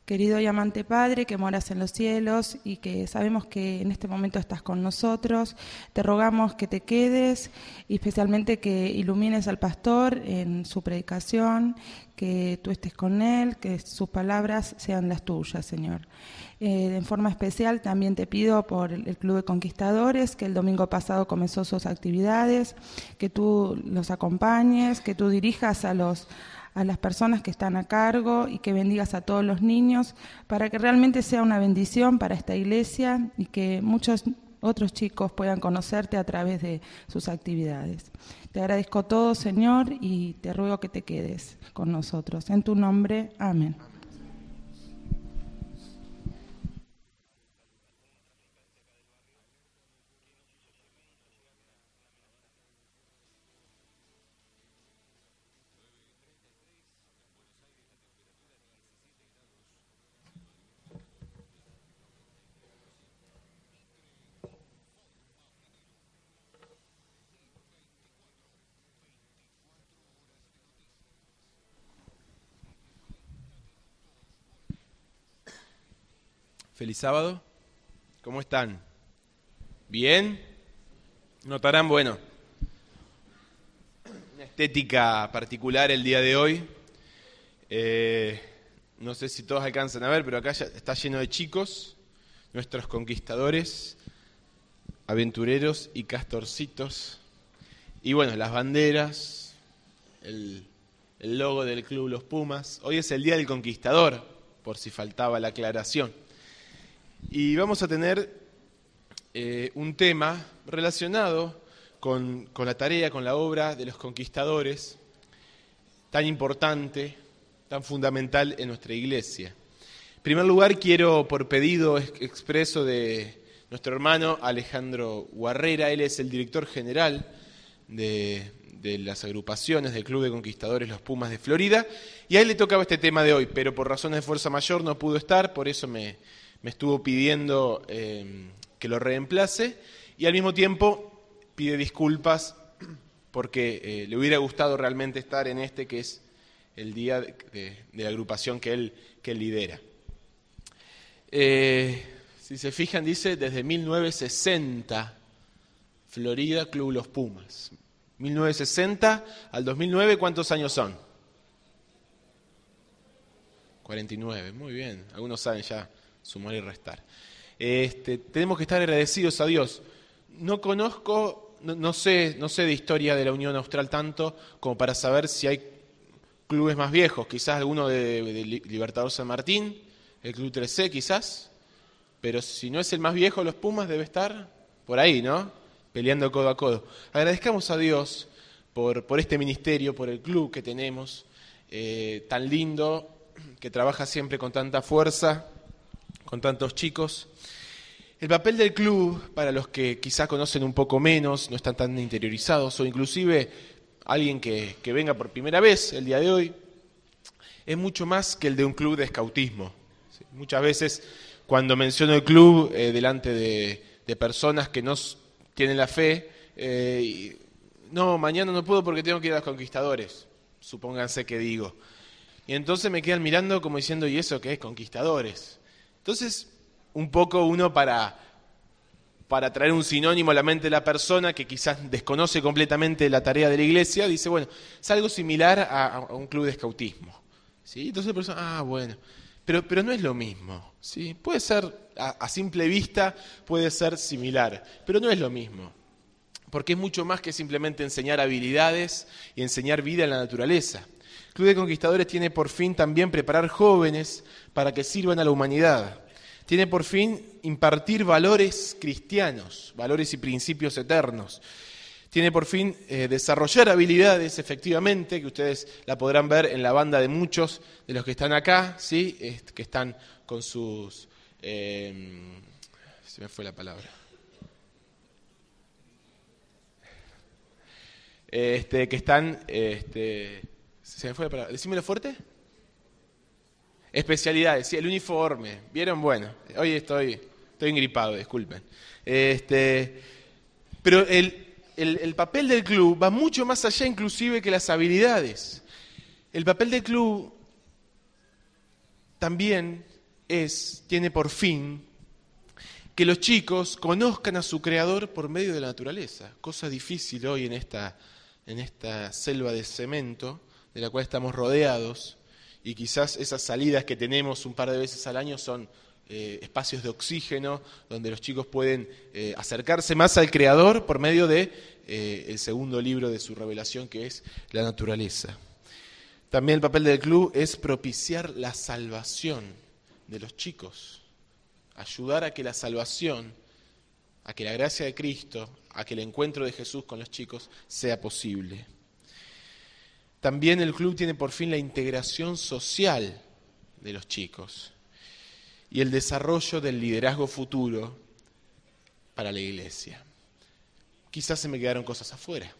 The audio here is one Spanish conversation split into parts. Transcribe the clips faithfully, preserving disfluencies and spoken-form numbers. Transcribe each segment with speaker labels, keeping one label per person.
Speaker 1: Querido y amante Padre, que moras en los cielos y que sabemos que en este momento estás con nosotros, te rogamos que te quedes y especialmente que ilumines al pastor en su predicación, que tú estés con él, que sus palabras sean las tuyas, Señor. Eh, en forma especial también te pido por el Club de Conquistadores, que el domingo pasado comenzó sus actividades, que tú los acompañes, que tú dirijas a los a las personas que están a cargo y que bendigas a todos los niños para que realmente sea una bendición para esta iglesia y que muchos otros chicos puedan conocerte a través de sus actividades. Te agradezco todo, Señor, y te ruego que te quedes con nosotros. En tu nombre, amén.
Speaker 2: Feliz sábado. ¿Cómo están? ¿Bien? Notarán, bueno, una estética particular el día de hoy. Eh, no sé si todos alcanzan a ver, pero acá ya está lleno de chicos, nuestros conquistadores, aventureros y castorcitos. Y bueno, las banderas, el, el logo del Club Los Pumas. Hoy es el Día del Conquistador, por si faltaba la aclaración. Y vamos a tener eh, un tema relacionado con, con la tarea, con la obra de los conquistadores, tan importante, tan fundamental en nuestra iglesia. En primer lugar, quiero, por pedido expreso de nuestro hermano Alejandro Guarrera, él es el director general de, de las agrupaciones del Club de Conquistadores Los Pumas de Florida, y a él le tocaba este tema de hoy, pero por razones de fuerza mayor no pudo estar, por eso me... me estuvo pidiendo eh, que lo reemplace y al mismo tiempo pide disculpas porque eh, le hubiera gustado realmente estar en este que es el día de, de, de la agrupación que él, que él lidera. Eh, si se fijan, dice desde mil novecientos sesenta, Florida, Club Los Pumas. mil novecientos sesenta al dos mil nueve, ¿cuántos años son? cuarenta y nueve, muy bien, algunos saben ya sumar y restar. Este, tenemos que estar agradecidos a Dios. No conozco, no, no sé, no sé de historia de la Unión Austral tanto como para saber si hay clubes más viejos. Quizás alguno de, de Libertador San Martín, el Club tres C quizás, pero si no es el más viejo, los Pumas debe estar por ahí, ¿no? Peleando codo a codo. Agradezcamos a Dios por, por este ministerio, por el club que tenemos, eh, tan lindo, que trabaja siempre con tanta fuerza, con tantos chicos. El papel del club, para los que quizás conocen un poco menos, no están tan interiorizados, o inclusive alguien que, que venga por primera vez el día de hoy, es mucho más que el de un club de escautismo. ¿Sí? Muchas veces cuando menciono el club eh, delante de, de personas que no tienen la fe, eh, y, no, mañana no puedo porque tengo que ir a los conquistadores, supónganse que digo. Y entonces me quedan mirando como diciendo, ¿y eso qué es? Conquistadores. Entonces, un poco uno para, para traer un sinónimo a la mente de la persona que quizás desconoce completamente la tarea de la iglesia, dice, bueno, es algo similar a, a un club de escautismo. ¿Sí? Entonces la persona, ah, bueno, pero, pero no es lo mismo. ¿Sí? Puede ser, a, a simple vista, puede ser similar, pero no es lo mismo. Porque es mucho más que simplemente enseñar habilidades y enseñar vida en la naturaleza. El Club de Conquistadores tiene por fin también preparar jóvenes para que sirvan a la humanidad. Tiene por fin impartir valores cristianos, valores y principios eternos. Tiene por fin eh, desarrollar habilidades, efectivamente, que ustedes la podrán ver en la banda de muchos de los que están acá, ¿sí? Est- que están con sus... Eh, se me fue la palabra. Este, que están... Este, ¿Se me fue la palabra? Decímelo fuerte. Especialidades, sí, el uniforme. ¿Vieron? Bueno, hoy estoy, estoy engripado, disculpen. Este, pero el, el, el papel del club va mucho más allá inclusive que las habilidades. El papel del club también es, tiene por fin que los chicos conozcan a su Creador por medio de la naturaleza, cosa difícil hoy en esta, en esta selva de cemento de la cual estamos rodeados, y quizás esas salidas que tenemos un par de veces al año son eh, espacios de oxígeno donde los chicos pueden eh, acercarse más al Creador por medio de eh, el segundo libro de su revelación, que es la naturaleza. También el papel del club es propiciar la salvación de los chicos, ayudar a que la salvación, a que la gracia de Cristo, a que el encuentro de Jesús con los chicos sea posible. También el club tiene por fin la integración social de los chicos y el desarrollo del liderazgo futuro para la iglesia. Quizás se me quedaron cosas afuera.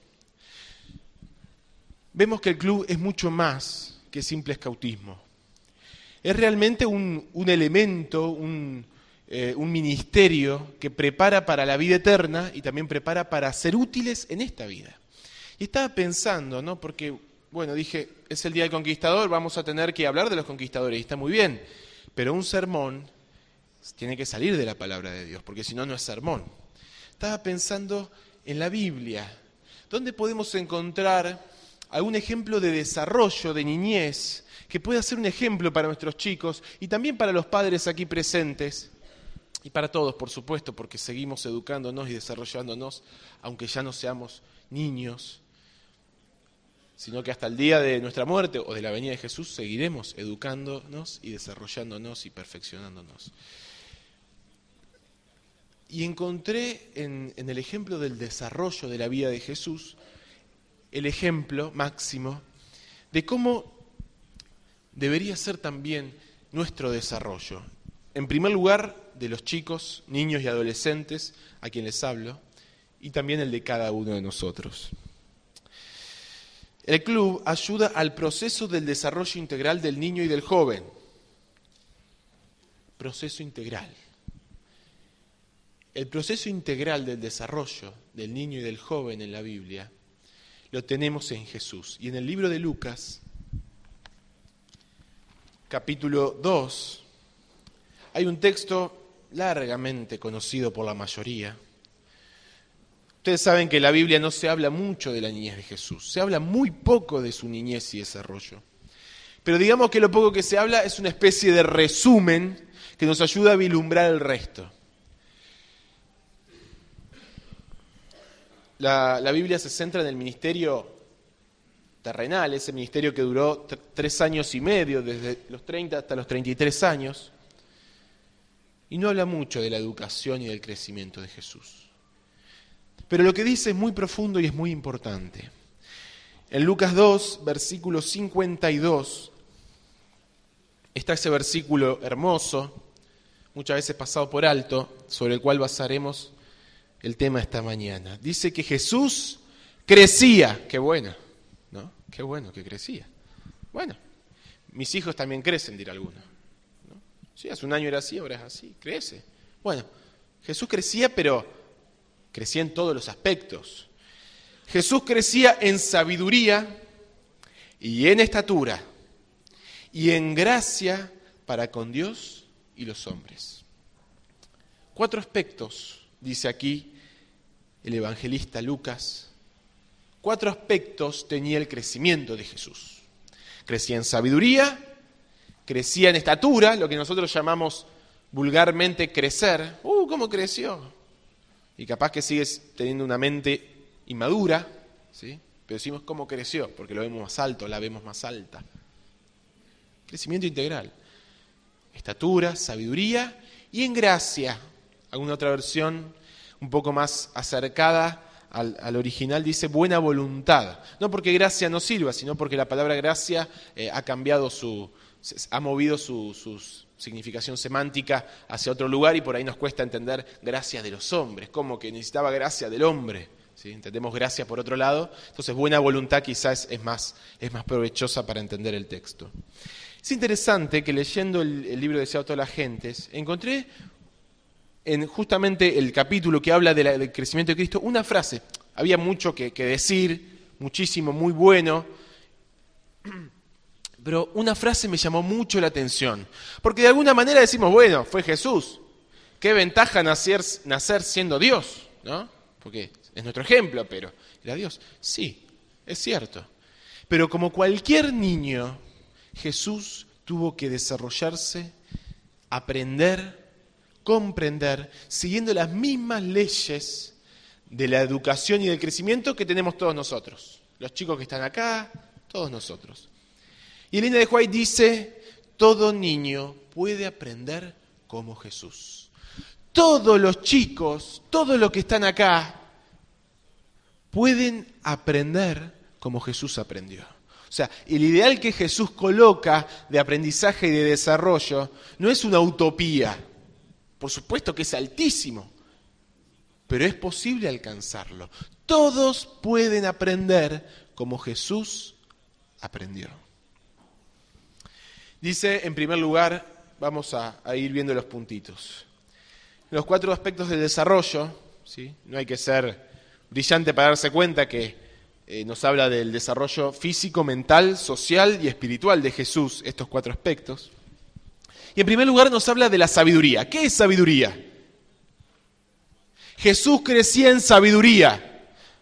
Speaker 2: Vemos que el club es mucho más que simple escautismo. Es realmente un, un elemento, un, eh, un ministerio que prepara para la vida eterna y también prepara para ser útiles en esta vida. Y estaba pensando, ¿no? Porque, bueno, dije, es el Día del Conquistador, vamos a tener que hablar de los conquistadores, y está muy bien, pero un sermón tiene que salir de la palabra de Dios, porque si no, no es sermón. Estaba pensando en la Biblia, ¿dónde podemos encontrar algún ejemplo de desarrollo, de niñez, que pueda ser un ejemplo para nuestros chicos y también para los padres aquí presentes y para todos, por supuesto, porque seguimos educándonos y desarrollándonos, aunque ya no seamos niños, sino que hasta el día de nuestra muerte o de la venida de Jesús seguiremos educándonos y desarrollándonos y perfeccionándonos. Y encontré en, en el ejemplo del desarrollo de la vida de Jesús el ejemplo máximo de cómo debería ser también nuestro desarrollo. En primer lugar, de los chicos, niños y adolescentes a quien les hablo, y también el de cada uno de nosotros. El club ayuda al proceso del desarrollo integral del niño y del joven. Proceso integral. El proceso integral del desarrollo del niño y del joven en la Biblia lo tenemos en Jesús. Y en el libro de Lucas, capítulo dos, hay un texto largamente conocido por la mayoría. Ustedes saben que en la Biblia no se habla mucho de la niñez de Jesús, se habla muy poco de su niñez y desarrollo. Pero digamos que lo poco que se habla es una especie de resumen que nos ayuda a vislumbrar el resto. La, la Biblia se centra en el ministerio terrenal, ese ministerio que duró t- tres años y medio, desde los treinta hasta los treinta y tres años, y no habla mucho de la educación y del crecimiento de Jesús. Pero lo que dice es muy profundo y es muy importante. En Lucas dos, versículo cincuenta y dos, está ese versículo hermoso, muchas veces pasado por alto, sobre el cual basaremos el tema esta mañana. Dice que Jesús crecía. Qué bueno, ¿no? Qué bueno que crecía. Bueno, mis hijos también crecen, dirá alguno, ¿no? Sí, hace un año era así, ahora es así, crece. Bueno, Jesús crecía, pero crecía en todos los aspectos. Jesús crecía en sabiduría y en estatura y en gracia para con Dios y los hombres. Cuatro aspectos, dice aquí el evangelista Lucas, cuatro aspectos tenía el crecimiento de Jesús. Crecía en sabiduría, crecía en estatura, lo que nosotros llamamos vulgarmente crecer. ¡Uh, cómo creció! Y capaz que sigues teniendo una mente inmadura, ¿sí? Pero decimos cómo creció, porque lo vemos más alto, la vemos más alta. Crecimiento integral. Estatura, sabiduría y en gracia. Alguna otra versión un poco más acercada al, al original dice buena voluntad. No porque gracia no sirva, sino porque la palabra gracia eh, ha cambiado su, ha movido su, su significación semántica hacia otro lugar y por ahí nos cuesta entender gracia de los hombres, como que necesitaba gracia del hombre, ¿sí? Entendemos gracia por otro lado, entonces buena voluntad quizás es más, es más provechosa para entender el texto. Es interesante que leyendo el, el libro Deseado a todas las gentes, encontré en justamente el capítulo que habla de la, del crecimiento de Cristo, una frase. Había mucho que, que decir, muchísimo, muy bueno, Pero una frase me llamó mucho la atención, porque de alguna manera decimos, bueno, fue Jesús, qué ventaja nacer, nacer siendo Dios, ¿no? Porque es nuestro ejemplo, pero era Dios. Sí, es cierto. Pero como cualquier niño, Jesús tuvo que desarrollarse, aprender, comprender, siguiendo las mismas leyes de la educación y del crecimiento que tenemos todos nosotros. Los chicos que están acá, todos nosotros. Y Elena de White dice, todo niño puede aprender como Jesús. Todos los chicos, todos los que están acá, pueden aprender como Jesús aprendió. O sea, el ideal que Jesús coloca de aprendizaje y de desarrollo no es una utopía. Por supuesto que es altísimo, pero es posible alcanzarlo. Todos pueden aprender como Jesús aprendió. Dice, en primer lugar, vamos a, a ir viendo los puntitos. Los cuatro aspectos del desarrollo, ¿sí? No hay que ser brillante para darse cuenta que eh, nos habla del desarrollo físico, mental, social y espiritual de Jesús, estos cuatro aspectos. Y en primer lugar nos habla de la sabiduría. ¿Qué es sabiduría? Jesús crecía en sabiduría.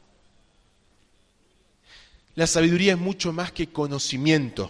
Speaker 2: La sabiduría es mucho más que conocimiento.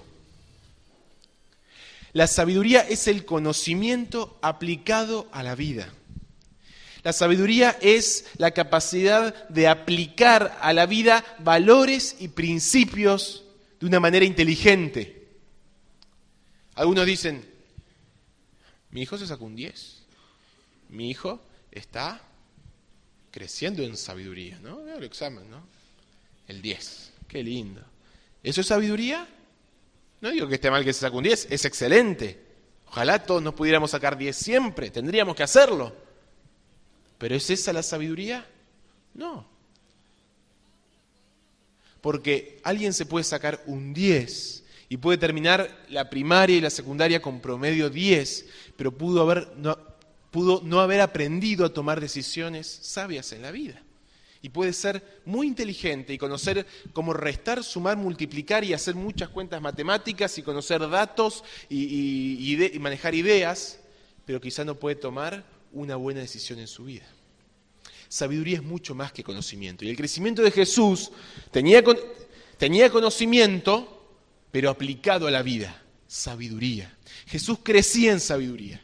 Speaker 2: La sabiduría es el conocimiento aplicado a la vida. La sabiduría es la capacidad de aplicar a la vida valores y principios de una manera inteligente. Algunos dicen, mi hijo se sacó un diez. Mi hijo está creciendo en sabiduría, ¿no? Veo el examen, ¿no? El diez. Qué lindo. ¿Eso es sabiduría? No digo que esté mal que se saque un diez, es excelente. Ojalá todos nos pudiéramos sacar diez siempre, tendríamos que hacerlo. ¿Pero es esa la sabiduría? No. Porque alguien se puede sacar un diez y puede terminar la primaria y la secundaria con promedio diez, pero pudo haber, no, pudo no haber aprendido a tomar decisiones sabias en la vida. Y puede ser muy inteligente y conocer cómo restar, sumar, multiplicar y hacer muchas cuentas matemáticas y conocer datos y, y, y, de, y manejar ideas, pero quizá no puede tomar una buena decisión en su vida. Sabiduría es mucho más que conocimiento. Y el crecimiento de Jesús tenía, tenía conocimiento, pero aplicado a la vida. Sabiduría. Jesús crecía en sabiduría.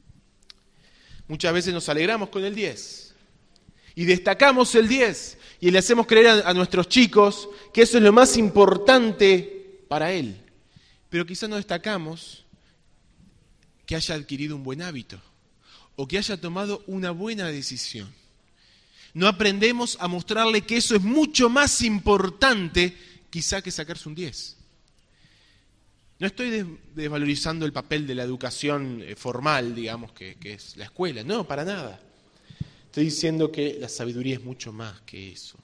Speaker 2: Muchas veces nos alegramos con el diez. Y destacamos el diez y le hacemos creer a, a nuestros chicos que eso es lo más importante para él. Pero quizá no destacamos que haya adquirido un buen hábito o que haya tomado una buena decisión. No aprendemos a mostrarle que eso es mucho más importante quizá que sacarse un diez. No estoy des- desvalorizando el papel de la educación eh, formal, digamos, que, que es la escuela. No, para nada. Estoy diciendo que la sabiduría es mucho más que eso.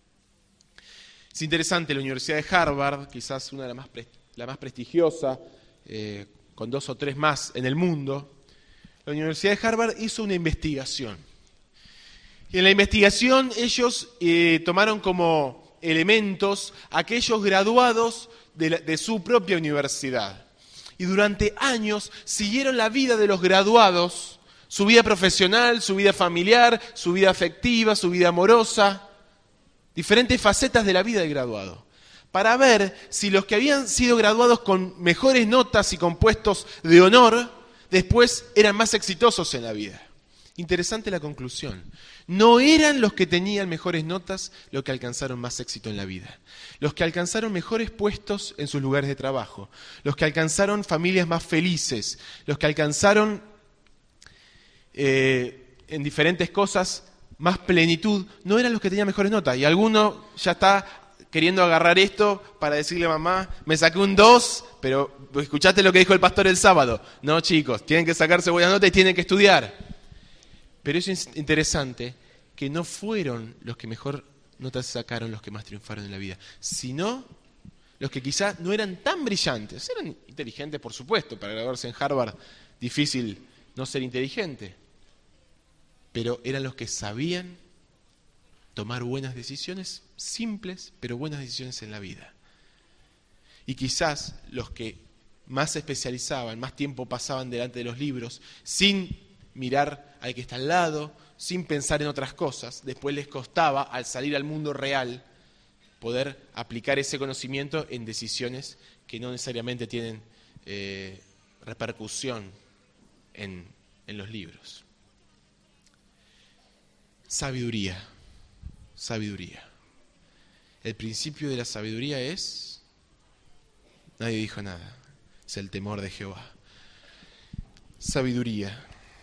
Speaker 2: Es interesante, la Universidad de Harvard, quizás una de las más, pre- la más prestigiosa, eh, con dos o tres más en el mundo, la Universidad de Harvard hizo una investigación. Y en la investigación ellos eh, tomaron como elementos aquellos graduados de, la, de su propia universidad. Y durante años siguieron la vida de los graduados, su vida profesional, su vida familiar, su vida afectiva, su vida amorosa, diferentes facetas de la vida del graduado, para ver si los que habían sido graduados con mejores notas y con puestos de honor, después eran más exitosos en la vida. Interesante la conclusión. No eran los que tenían mejores notas los que alcanzaron más éxito en la vida. Los que alcanzaron mejores puestos en sus lugares de trabajo. Los que alcanzaron familias más felices. Los que alcanzaron Eh, en diferentes cosas, más plenitud, no eran los que tenían mejores notas. Y alguno ya está queriendo agarrar esto para decirle a mamá, me saqué un dos, pero escuchaste lo que dijo el pastor el sábado. No, chicos, tienen que sacarse buenas notas y tienen que estudiar. Pero eso es interesante, que no fueron los que mejor notas sacaron los que más triunfaron en la vida, sino los que quizás no eran tan brillantes. Eran inteligentes, por supuesto, para graduarse en Harvard, difícil no ser inteligente. Pero eran los que sabían tomar buenas decisiones, simples, pero buenas decisiones en la vida. Y quizás los que más se especializaban, más tiempo pasaban delante de los libros, sin mirar al que está al lado, sin pensar en otras cosas. Después les costaba, al salir al mundo real, poder aplicar ese conocimiento en decisiones que no necesariamente tienen eh, repercusión en, en los libros. Sabiduría, sabiduría. El principio de la sabiduría es, nadie dijo nada, es el temor de Jehová. Sabiduría.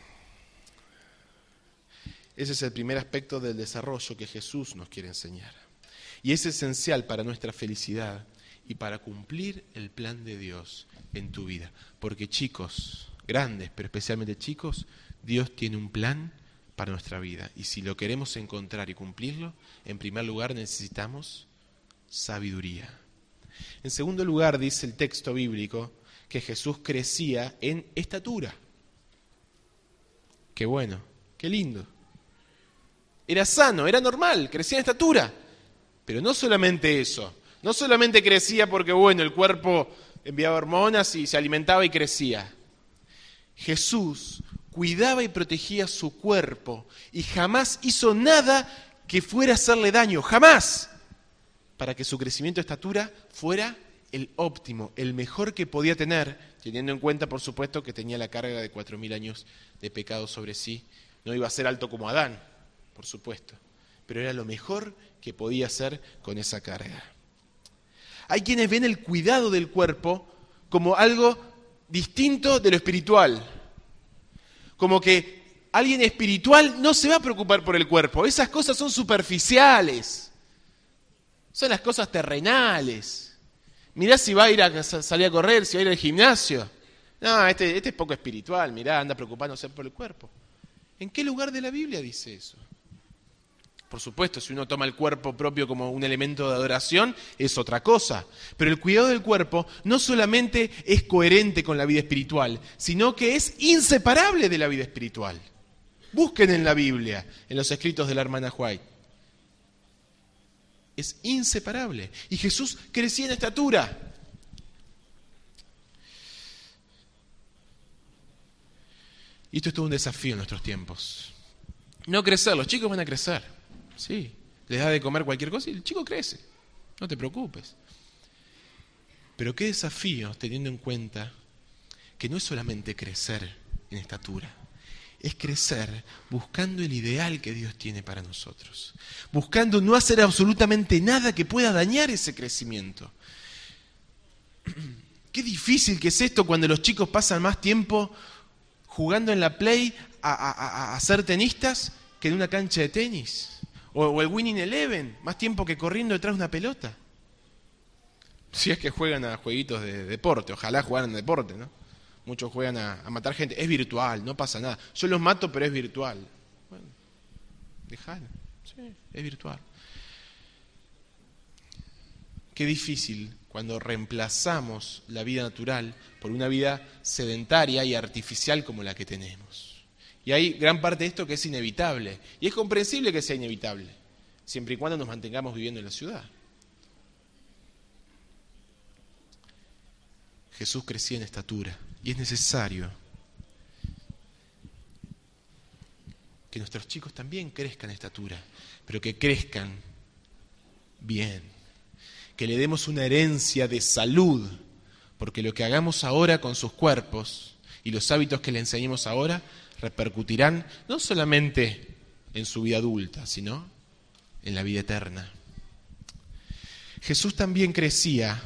Speaker 2: Ese es el primer aspecto del desarrollo que Jesús nos quiere enseñar. Y es esencial para nuestra felicidad y para cumplir el plan de Dios en tu vida. Porque chicos, grandes, pero especialmente chicos, Dios tiene un plan para nuestra vida. Y si lo queremos encontrar y cumplirlo, en primer lugar necesitamos sabiduría. En segundo lugar, dice el texto bíblico que Jesús crecía en estatura. Qué bueno, qué lindo. Era sano, era normal, crecía en estatura. Pero no solamente eso, no solamente crecía porque, bueno, el cuerpo enviaba hormonas y se alimentaba y crecía. Jesús cuidaba y protegía su cuerpo y jamás hizo nada que fuera a hacerle daño, jamás, para que su crecimiento de estatura fuera el óptimo, el mejor que podía tener, teniendo en cuenta, por supuesto, que tenía la carga de cuatro mil años de pecado sobre sí. No iba a ser alto como Adán, por supuesto, pero era lo mejor que podía hacer con esa carga. Hay quienes ven el cuidado del cuerpo como algo distinto de lo espiritual. Como que alguien espiritual no se va a preocupar por el cuerpo. Esas cosas son superficiales. Son las cosas terrenales. Mirá si va a ir a salir a correr, si va a ir al gimnasio. No, este, este es poco espiritual. Mirá, anda preocupándose por el cuerpo. ¿En qué lugar de la Biblia dice eso? Por supuesto, si uno toma el cuerpo propio como un elemento de adoración, es otra cosa. Pero el cuidado del cuerpo no solamente es coherente con la vida espiritual, sino que es inseparable de la vida espiritual. Busquen en la Biblia, en los escritos de la hermana White. Es inseparable. Y Jesús crecía en estatura. Y esto es todo un desafío en nuestros tiempos. No crecer, los chicos van a crecer. Sí, les da de comer cualquier cosa y el chico crece. No te preocupes. Pero qué desafío teniendo en cuenta que no es solamente crecer en estatura, es crecer buscando el ideal que Dios tiene para nosotros. Buscando no hacer absolutamente nada que pueda dañar ese crecimiento. Qué difícil que es esto cuando los chicos pasan más tiempo jugando en la Play a, a, a, a ser tenistas que en una cancha de tenis. O, o el Winning Eleven, más tiempo que corriendo detrás de una pelota. Si es que juegan a jueguitos de deporte, ojalá jugaran a deporte, ¿no? Muchos juegan a, a matar gente. Es virtual, no pasa nada. Yo los mato, pero es virtual. Bueno, dejalo. Sí, es virtual. Qué difícil cuando reemplazamos la vida natural por una vida sedentaria y artificial como la que tenemos. Y hay gran parte de esto que es inevitable. Y es comprensible que sea inevitable, siempre y cuando nos mantengamos viviendo en la ciudad. Jesús crecía en estatura y es necesario que nuestros chicos también crezcan en estatura, pero que crezcan bien, que le demos una herencia de salud, porque lo que hagamos ahora con sus cuerpos y los hábitos que le enseñemos ahora repercutirán no solamente en su vida adulta, sino en la vida eterna. Jesús también crecía,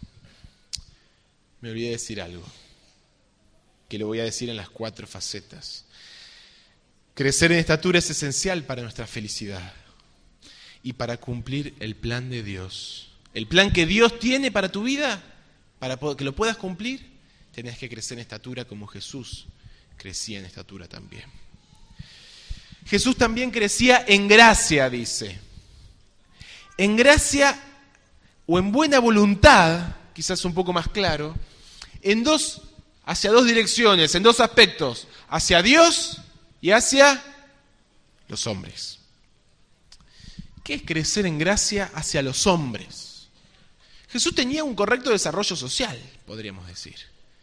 Speaker 2: me olvidé decir algo, que lo voy a decir en las cuatro facetas. Crecer en estatura es esencial para nuestra felicidad y para cumplir el plan de Dios. El plan que Dios tiene para tu vida, para que lo puedas cumplir, tenés que crecer en estatura como Jesús crecía en estatura también. Jesús también crecía en gracia, dice. En gracia o en buena voluntad, quizás un poco más claro, en dos, hacia dos direcciones, en dos aspectos, hacia Dios y hacia los hombres. ¿Qué es crecer en gracia hacia los hombres? Jesús tenía un correcto desarrollo social, podríamos decir.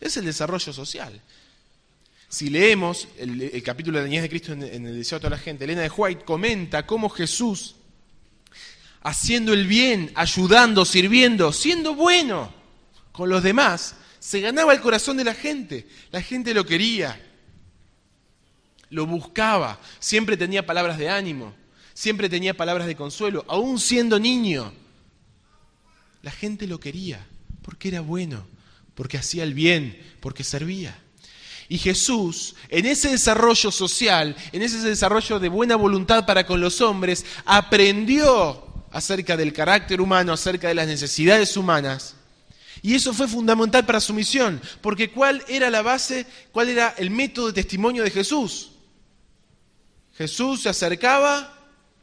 Speaker 2: Es el desarrollo social. Si leemos el, el capítulo de la niñez de Cristo en, en el Deseo de toda la gente, Elena de White comenta cómo Jesús, haciendo el bien, ayudando, sirviendo, siendo bueno con los demás, se ganaba el corazón de la gente. La gente lo quería, lo buscaba, siempre tenía palabras de ánimo, siempre tenía palabras de consuelo, aún siendo niño. La gente lo quería porque era bueno, porque hacía el bien, porque servía. Y Jesús, en ese desarrollo social, en ese desarrollo de buena voluntad para con los hombres, aprendió acerca del carácter humano, acerca de las necesidades humanas. Y eso fue fundamental para su misión, porque ¿cuál era la base, cuál era el método de testimonio de Jesús? Jesús se acercaba,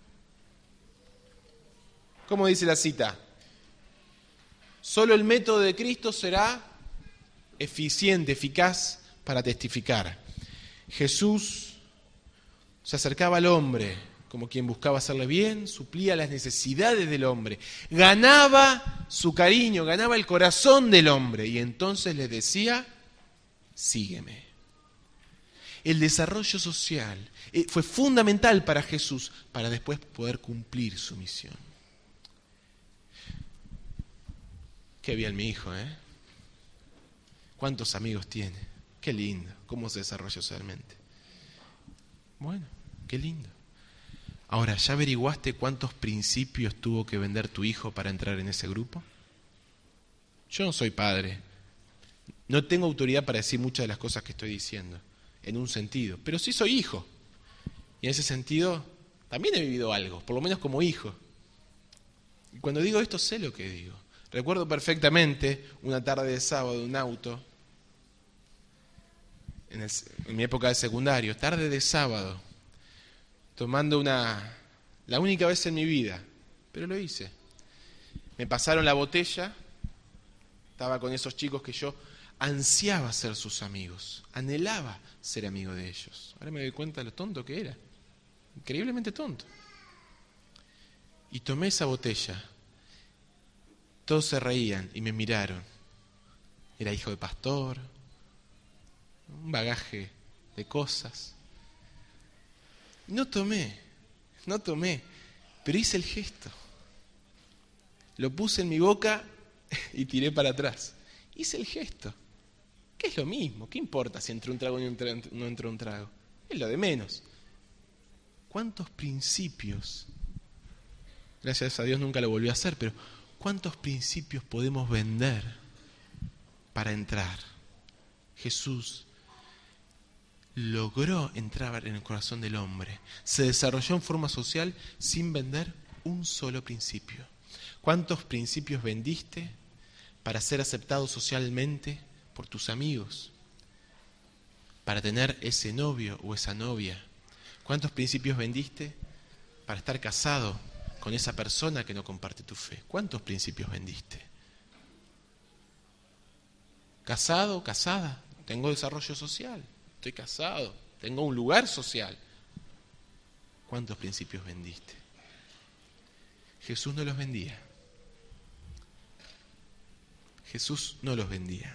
Speaker 2: ¿cómo dice la cita? Solo el método de Cristo será eficiente, eficaz para testificar. Jesús se acercaba al hombre como quien buscaba hacerle bien, suplía las necesidades del hombre, ganaba su cariño, ganaba el corazón del hombre y entonces le decía, sígueme. El desarrollo social fue fundamental para Jesús para después poder cumplir su misión. Qué bien mi hijo, ¿eh? ¿Cuántos amigos tiene? Qué lindo, cómo se desarrolla socialmente. Bueno, qué lindo. Ahora, ¿ya averiguaste cuántos principios tuvo que vender tu hijo para entrar en ese grupo? Yo no soy padre. No tengo autoridad para decir muchas de las cosas que estoy diciendo, en un sentido, pero sí soy hijo. Y en ese sentido, también he vivido algo, por lo menos como hijo. Y cuando digo esto, sé lo que digo. Recuerdo perfectamente una tarde de sábado en un auto, en, el, en mi época de secundario, tarde de sábado, tomando una, la única vez en mi vida, pero lo hice. Me pasaron la botella, estaba con esos chicos que yo ansiaba ser sus amigos, anhelaba ser amigo de ellos. Ahora me doy cuenta de lo tonto que era, increíblemente tonto. Y tomé esa botella. Todos se reían y me miraron. Era hijo de pastor, un bagaje de cosas. No tomé, no tomé, pero hice el gesto. Lo puse en mi boca y tiré para atrás. Hice el gesto. ¿Qué es lo mismo? ¿Qué importa si entró un trago o no entró un trago? Es lo de menos. ¿Cuántos principios? Gracias a Dios nunca lo volví a hacer, pero ¿cuántos principios podemos vender para entrar? Jesús logró entrar en el corazón del hombre. Se desarrolló en forma social sin vender un solo principio. ¿Cuántos principios vendiste para ser aceptado socialmente por tus amigos? Para tener ese novio o esa novia. ¿Cuántos principios vendiste para estar casado con esa persona que no comparte tu fe? ¿Cuántos principios vendiste? ¿Casado, casada? Tengo desarrollo social, estoy casado, tengo un lugar social. ¿Cuántos principios vendiste? Jesús no los vendía. Jesús no los vendía.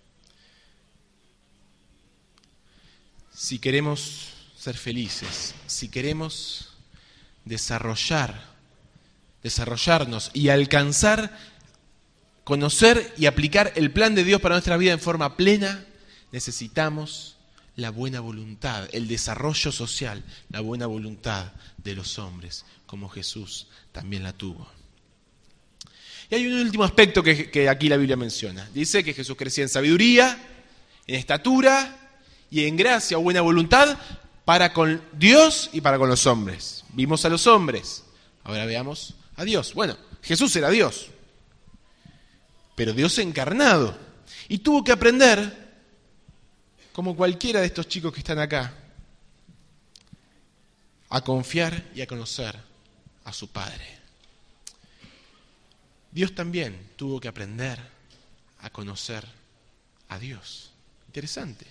Speaker 2: Si queremos ser felices, si queremos desarrollar desarrollarnos y alcanzar, conocer y aplicar el plan de Dios para nuestra vida en forma plena, necesitamos la buena voluntad, el desarrollo social, la buena voluntad de los hombres, como Jesús también la tuvo. Y hay un último aspecto que, que aquí la Biblia menciona. Dice que Jesús crecía en sabiduría, en estatura y en gracia o buena voluntad para con Dios y para con los hombres. Vimos a los hombres, ahora veamos a Dios. Bueno, Jesús era Dios, pero Dios encarnado. Y tuvo que aprender, como cualquiera de estos chicos que están acá, a confiar y a conocer a su Padre. Dios también tuvo que aprender a conocer a Dios. Interesante.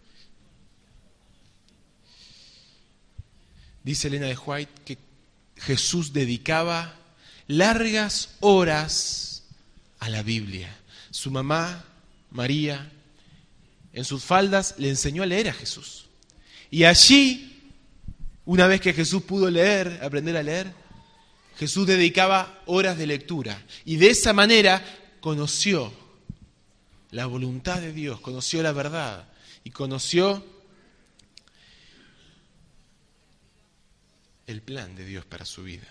Speaker 2: Dice Elena de White que Jesús dedicaba largas horas a la Biblia. Su mamá, María, en sus faldas, le enseñó a leer a Jesús. Y allí, una vez que Jesús pudo leer, aprender a leer, Jesús dedicaba horas de lectura. Y de esa manera conoció la voluntad de Dios, conoció la verdad y conoció el plan de Dios para su vida.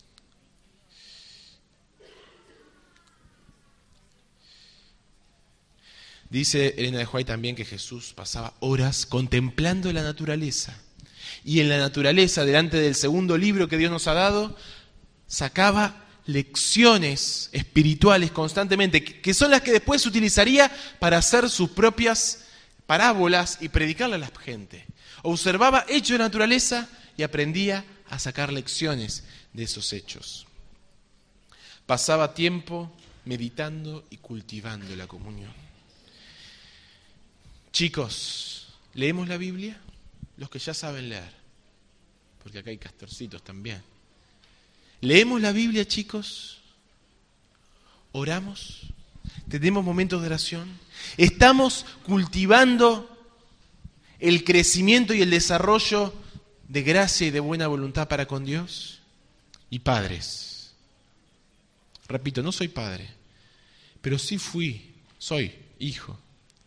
Speaker 2: Dice Elena de White también que Jesús pasaba horas contemplando la naturaleza. Y en la naturaleza, delante del segundo libro que Dios nos ha dado, sacaba lecciones espirituales constantemente, que son las que después utilizaría para hacer sus propias parábolas y predicarle a la gente. Observaba hechos de naturaleza y aprendía a sacar lecciones de esos hechos. Pasaba tiempo meditando y cultivando la comunión. Chicos, ¿leemos la Biblia? Los que ya saben leer, porque acá hay castorcitos también. ¿Leemos la Biblia, chicos? ¿Oramos? ¿Tenemos momentos de oración? ¿Estamos cultivando el crecimiento y el desarrollo de gracia y de buena voluntad para con Dios? Y padres, repito, no soy padre, pero sí fui, soy hijo.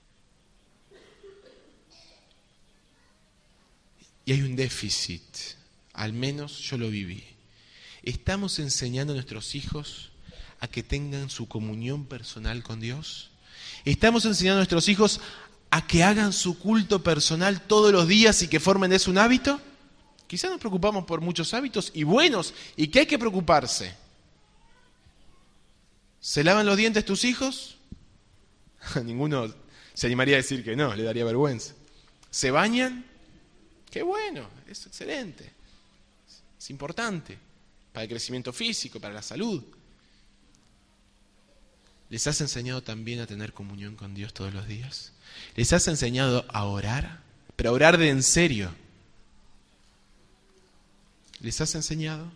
Speaker 2: Y hay un déficit, al menos yo lo viví. ¿Estamos enseñando a nuestros hijos a que tengan su comunión personal con Dios? ¿Estamos enseñando a nuestros hijos a que hagan su culto personal todos los días y que formen de eso un hábito? Quizás nos preocupamos por muchos hábitos y buenos, y que hay que preocuparse. ¿Se lavan los dientes tus hijos? Ninguno se animaría a decir que no, le daría vergüenza. ¿Se bañan? ¡Qué bueno! Es excelente. Es importante para el crecimiento físico, para la salud. ¿Les has enseñado también a tener comunión con Dios todos los días? ¿Les has enseñado a orar? Pero a orar de en serio. ¿Les has enseñado?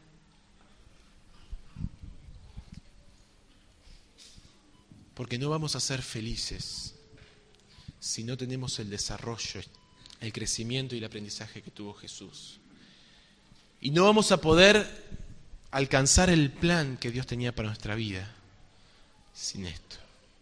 Speaker 2: Porque no vamos a ser felices si no tenemos el desarrollo, el crecimiento y el aprendizaje que tuvo Jesús. Y no vamos a poder alcanzar el plan que Dios tenía para nuestra vida sin esto.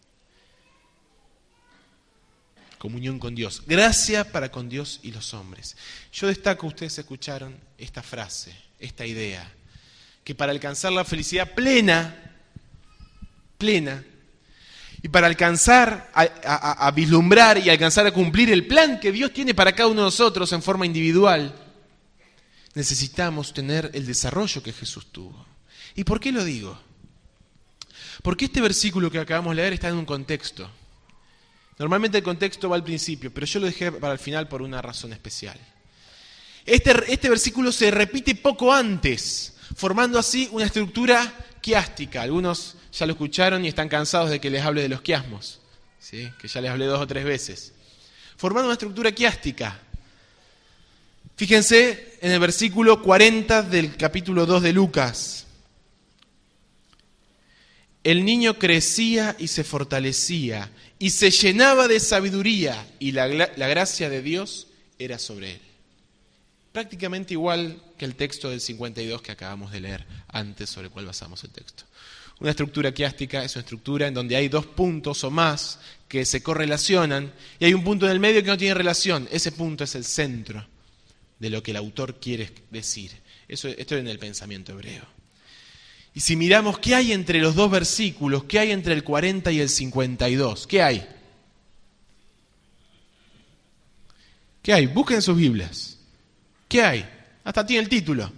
Speaker 2: Comunión con Dios. Gracia para con Dios y los hombres. Yo destaco, ustedes escucharon esta frase, esta idea, que para alcanzar la felicidad plena, plena, y para alcanzar, a, a, a vislumbrar y alcanzar a cumplir el plan que Dios tiene para cada uno de nosotros en forma individual, necesitamos tener el desarrollo que Jesús tuvo. ¿Y por qué lo digo? Porque este versículo que acabamos de leer está en un contexto. Normalmente el contexto va al principio, pero yo lo dejé para el final por una razón especial. Este, este versículo se repite poco antes, formando así una estructura quiástica. Algunos ya lo escucharon y están cansados de que les hable de los quiasmos, ¿sí? Que ya les hablé dos o tres veces. Formando una estructura quiástica. Fíjense en el versículo cuarenta del capítulo dos de Lucas. El niño crecía y se fortalecía y se llenaba de sabiduría y la, la gracia de Dios era sobre él. Prácticamente igual que el texto del cincuenta y dos que acabamos de leer antes, sobre el cual basamos el texto. Una estructura quiástica es una estructura en donde hay dos puntos o más que se correlacionan y hay un punto en el medio que no tiene relación. Ese punto es el centro de lo que el autor quiere decir. Eso, esto es en el pensamiento hebreo. Y si miramos qué hay entre los dos versículos, qué hay entre el cuarenta y el cincuenta y dos, ¿qué hay? ¿Qué hay? Busquen sus Biblias. ¿Qué hay? Hasta tiene el título.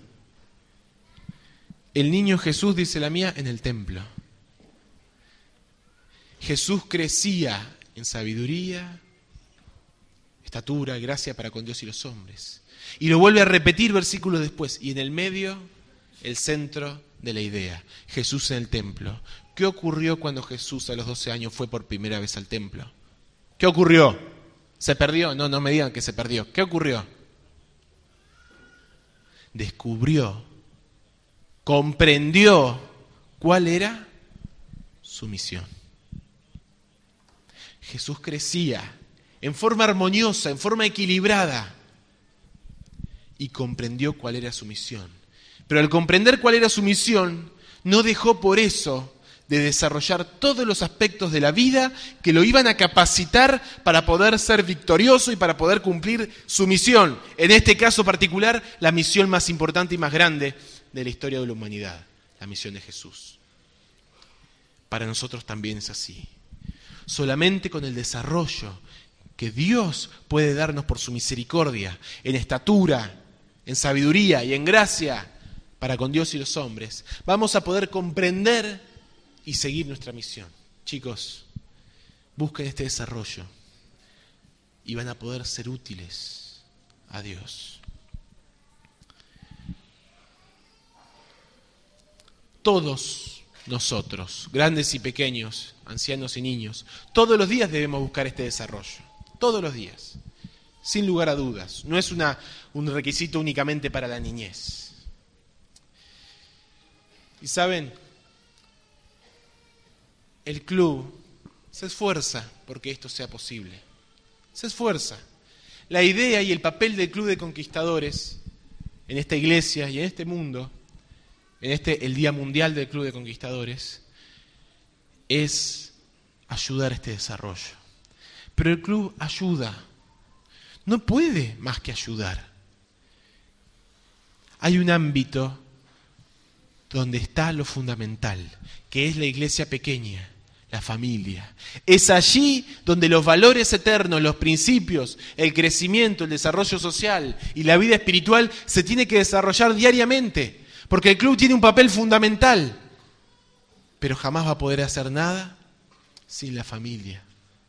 Speaker 2: El niño Jesús, dice la mía, en el templo. Jesús crecía en sabiduría, estatura, gracia para con Dios y los hombres. Y lo vuelve a repetir versículos después. Y en el medio, el centro de la idea. Jesús en el templo. ¿Qué ocurrió cuando Jesús a los doce años fue por primera vez al templo? ¿Qué ocurrió? ¿Se perdió? No, no me digan que se perdió. ¿Qué ocurrió? Descubrió, comprendió cuál era su misión. Jesús crecía en forma armoniosa, en forma equilibrada, y comprendió cuál era su misión. Pero al comprender cuál era su misión, no dejó por eso de desarrollar todos los aspectos de la vida que lo iban a capacitar para poder ser victorioso y para poder cumplir su misión. En este caso particular, la misión más importante y más grande de la historia de la humanidad, la misión de Jesús. Para nosotros también es así. Solamente con el desarrollo que Dios puede darnos por su misericordia, en estatura, en sabiduría y en gracia para con Dios y los hombres, vamos a poder comprender y seguir nuestra misión. Chicos, busquen este desarrollo y van a poder ser útiles a Dios. Todos nosotros, grandes y pequeños, ancianos y niños, todos los días debemos buscar este desarrollo. Todos los días, sin lugar a dudas. No es una, un requisito únicamente para la niñez. Y saben, el club se esfuerza porque esto sea posible. Se esfuerza. La idea y el papel del Club de Conquistadores en esta iglesia y en este mundo, en este el Día Mundial del Club de Conquistadores, es ayudar a este desarrollo. Pero el club ayuda. No puede más que ayudar. Hay un ámbito donde está lo fundamental, que es la iglesia pequeña, la familia. Es allí donde los valores eternos, los principios, el crecimiento, el desarrollo social y la vida espiritual se tiene que desarrollar diariamente, porque el club tiene un papel fundamental, pero jamás va a poder hacer nada sin la familia.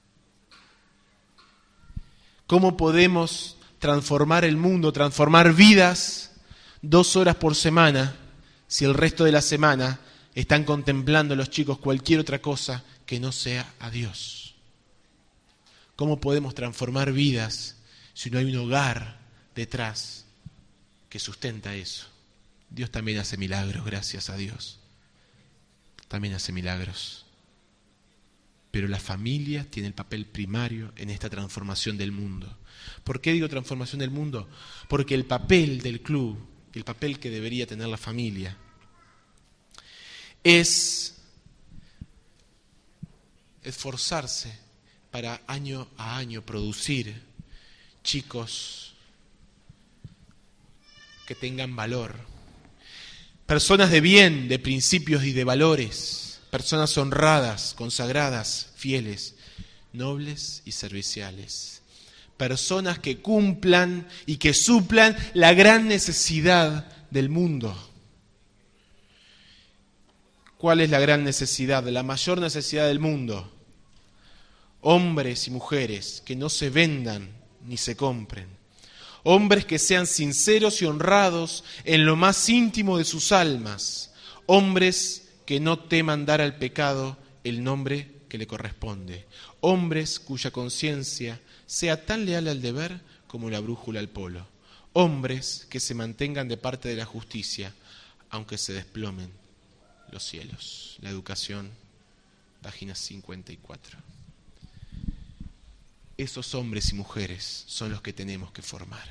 Speaker 2: ¿Cómo podemos transformar el mundo, transformar vidas dos horas por semana si el resto de la semana están contemplando los chicos cualquier otra cosa que no sea a Dios? ¿Cómo podemos transformar vidas si no hay un hogar detrás que sustenta eso? Dios también hace milagros, gracias a Dios. También hace milagros. Pero la familia tiene el papel primario en esta transformación del mundo. ¿Por qué digo transformación del mundo? Porque el papel del club, el papel que debería tener la familia, es esforzarse para año a año producir chicos que tengan valor, personas de bien, de principios y de valores, personas honradas, consagradas, fieles, nobles y serviciales. Personas que cumplan y que suplan la gran necesidad del mundo. ¿Cuál es la gran necesidad? La mayor necesidad del mundo. Hombres y mujeres que no se vendan ni se compren. Hombres que sean sinceros y honrados en lo más íntimo de sus almas. Hombres que no teman dar al pecado el nombre que le corresponde. Hombres cuya conciencia sea tan leal al deber como la brújula al polo. Hombres que se mantengan de parte de la justicia, aunque se desplomen los cielos. La educación, página cincuenta y cuatro. Esos hombres y mujeres son los que tenemos que formar.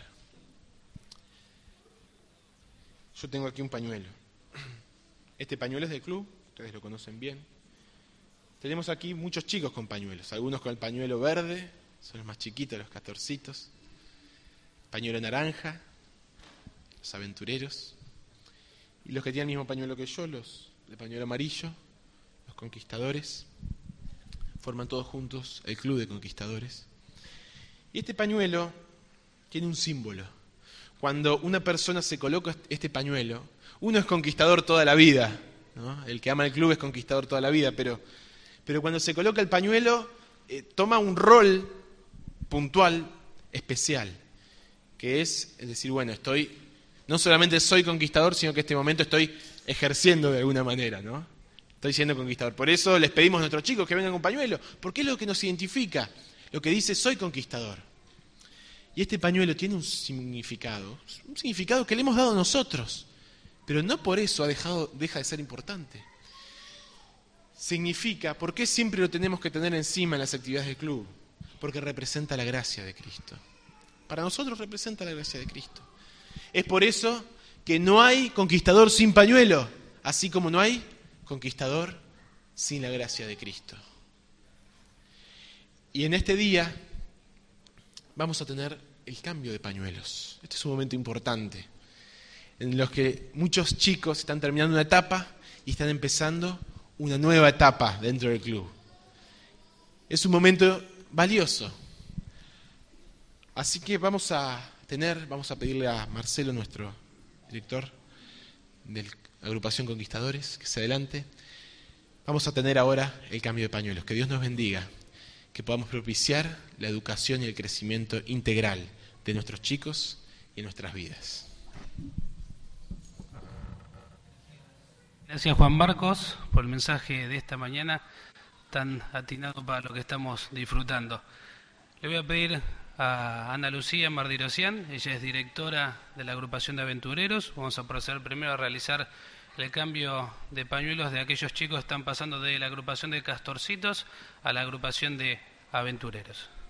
Speaker 2: Yo tengo aquí un pañuelo. Este pañuelo es del club, ustedes lo conocen bien. Tenemos aquí muchos chicos con pañuelos, algunos con el pañuelo verde, son los más chiquitos, los castorcitos. Pañuelo naranja, los aventureros. Y los que tienen el mismo pañuelo que yo, los de pañuelo amarillo, los conquistadores. Forman todos juntos el Club de Conquistadores. Y este pañuelo tiene un símbolo. Cuando una persona se coloca este pañuelo, uno es conquistador toda la vida, ¿no? El que ama el club es conquistador toda la vida, pero, pero cuando se coloca el pañuelo, eh, toma un rol puntual, especial, que es, es decir, bueno, estoy, no solamente soy conquistador, sino que en este momento estoy ejerciendo de alguna manera, ¿no? Estoy siendo conquistador. Por eso les pedimos a nuestros chicos que vengan con pañuelo, porque es lo que nos identifica, lo que dice soy conquistador. Y este pañuelo tiene un significado, un significado que le hemos dado nosotros, pero no por eso ha dejado, deja de ser importante. Significa, ¿por qué siempre lo tenemos que tener encima en las actividades del club? porque representa la gracia de Cristo. Para nosotros representa la gracia de Cristo. Es por eso que no hay conquistador sin pañuelo, así como no hay conquistador sin la gracia de Cristo. Y en este día vamos a tener el cambio de pañuelos. Este es un momento importante, en los que muchos chicos están terminando una etapa y están empezando una nueva etapa dentro del club. Es un momento valioso. Así que vamos a tener, vamos a pedirle a Marcelo, nuestro director de la agrupación Conquistadores, que se adelante. Vamos a tener ahora el cambio de pañuelos. Que Dios nos bendiga, que podamos propiciar la educación y el crecimiento integral de nuestros chicos y en nuestras vidas.
Speaker 3: Gracias, Juan Marcos, por el mensaje de esta mañana tan atinado para lo que estamos disfrutando. Le voy a pedir a Ana Lucía Mardirosian, ella es directora de la agrupación de aventureros. Vamos a proceder primero a realizar el cambio de pañuelos de aquellos chicos que están pasando de la agrupación de Castorcitos a la agrupación de aventureros.